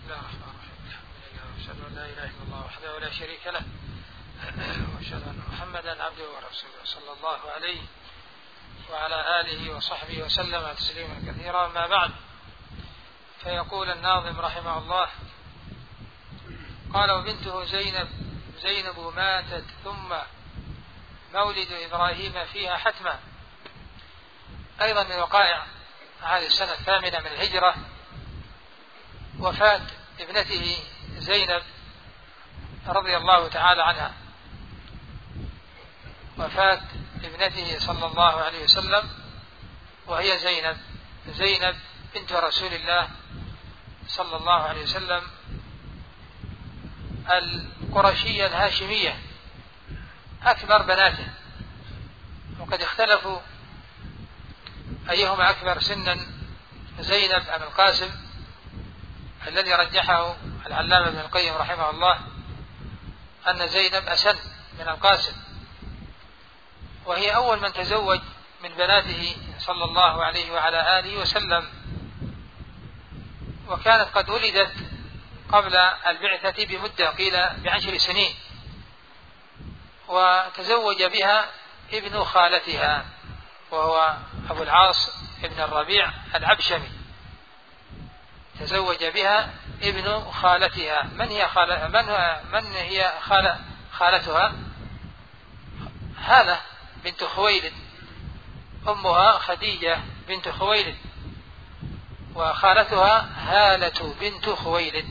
الله الرحمن الرحيم. الحمد لله وأشهد أن لا إله إلا الله وحده لا شريك له وأشهد أن محمدا عبده ورسوله صلى الله عليه وعلى آله وصحبه وسلم تسليما كثيرا. ما بعد، فيقول الناظم رحمه الله: قال: وبنته زينب ماتت ثم مولد إبراهيم فيها حتما. أيضا من وقائع هذه السنة 8 من الهجرة وفاة ابنته زينب رضي الله تعالى عنها، وفاة ابنته صلى الله عليه وسلم، وهي زينب بنت رسول الله صلى الله عليه وسلم القرشية الهاشمية أكبر بناته، وقد اختلفوا أيهما أكبر سنا، زينب أم القاسم، الذي رجحه العلامة ابن القيم رحمه الله أن زينب أسن من القاسم، وهي أول من تزوج من بناته صلى الله عليه وعلى آله وسلم، وكانت قد ولدت قبل البعثة بمدة، قيل ب10 سنين، وتزوج بها ابن خالتها وهو أبو العاص ابن الربيع العبشمي، تزوج بها ابن خالتها. من هي خالتها؟ هالة بنت خويلد، أمها خديجة بنت خويلد، وخالتها هالة بنت خويلد.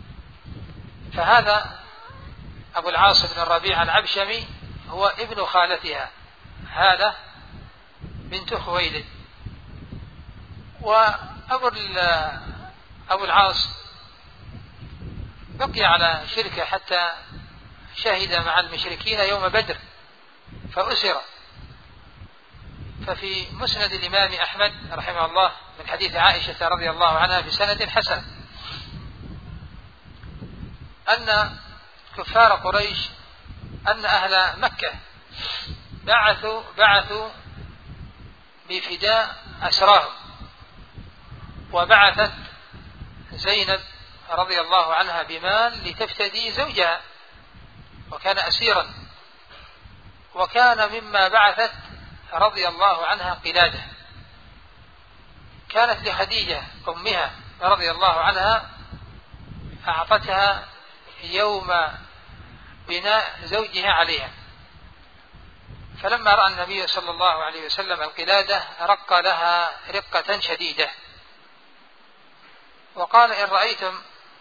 فهذا أبو العاص بن الربيع العبشمي هو ابن خالتها هالة بنت خويلد. وأبو العاص بقي على شركه حتى شهد مع المشركين يوم بدر فأسر. ففي مسند الإمام أحمد رحمه الله من حديث عائشة رضي الله عنها بسند حسن أن كفار قريش، أن أهل مكة بعثوا بفداء أسراهم، وبعثت زينب رضي الله عنها بمال لتفتدي زوجها وكان أسيرا، وكان مما بعثت رضي الله عنها قلادة كانت لخديجة أمها رضي الله عنها، أعطتها يوم بناء زوجها عليها، فلما رأى النبي صلى الله عليه وسلم القلادة رق لها رقة شديدة، وقال: إن رأيتم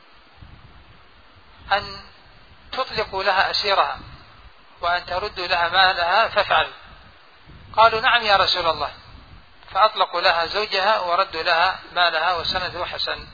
أن تطلقوا لها أسيرها وأن تردوا لها مالها فافعلوا. قالوا: نعم يا رسول الله، فأطلقوا لها زوجها وردوا لها مالها، وسنده حسن.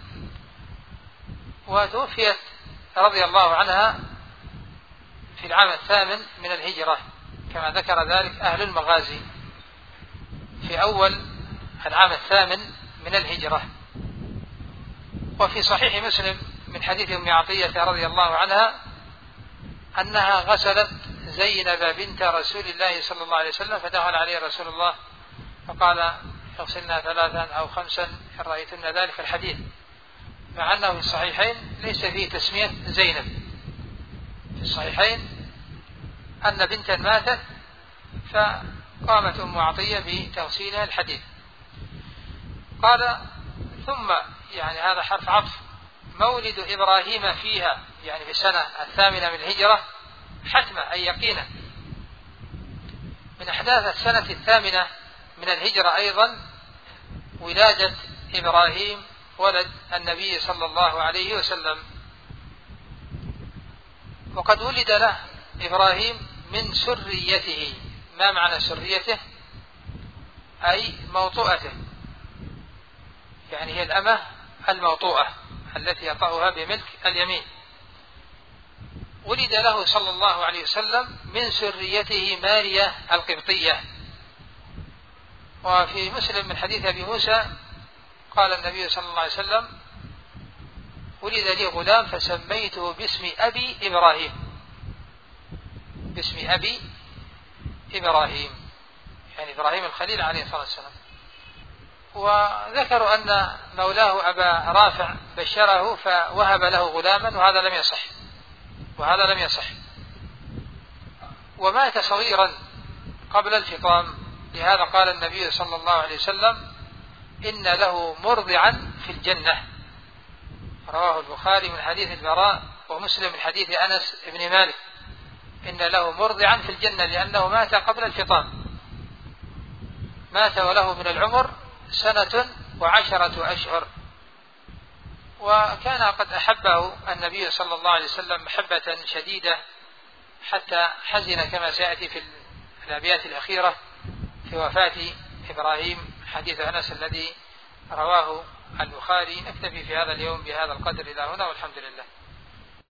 وتوفيت رضي الله عنها في العام 8 من الهجرة، كما ذكر ذلك أهل المغازي، في أول العام 8 من الهجرة. وفي صحيح مسلم من حديث أم عطية رضي الله عنها أنها غسلت زينب بنت رسول الله صلى الله عليه وسلم، فدخل عليه رسول الله فقال: اغسلنا 3 أو 5 إن رأيتن ذلك الحديث، مع أنه في الصحيحين ليس فيه تسمية زينب. في الصحيحين أن بنتا ماتت فقامت أم عطية بتغسيلها الحديث. قال: ثم، يعني هذا حرف عطف، مولد إبراهيم فيها، يعني في السنة 8 من الهجرة، حتما أي يقينا. من أحداث السنة 8 من الهجرة أيضا ولادة إبراهيم ولد النبي صلى الله عليه وسلم، وقد ولد له إبراهيم من سريته. ما معنى سريته؟ أي موطؤته، يعني هي الأمة الموطوءة التي يطأها بملك اليمين. ولد له صلى الله عليه وسلم من سريته ماريا القبطية. وفي مسلم من حديث أبي موسى قال النبي صلى الله عليه وسلم: ولد لي غلام فسميته باسم أبي إبراهيم، باسم أبي إبراهيم، يعني إبراهيم الخليل عليه الصلاة والسلام. وذكروا أن مولاه أبا رافع بشره فوهب له غلاما، وهذا لم يصح. ومات صغيرا قبل الفطام، لهذا قال النبي صلى الله عليه وسلم إن له مرضعا في الجنة، رواه البخاري من حديث البراء، ومسلم من حديث أنس بن مالك، إن له مرضعا في الجنة، لأنه مات قبل الفطام، مات وله من العمر 1 أشهر. وكان قد أحبه النبي صلى الله عليه وسلم محبة شديدة، حتى حزن كما سيأتي في الأبيات الأخيرة في وفاة إبراهيم، حديث أنس الذي رواه البخاري. نكتفي في هذا اليوم بهذا القدر إلى هنا، والحمد لله.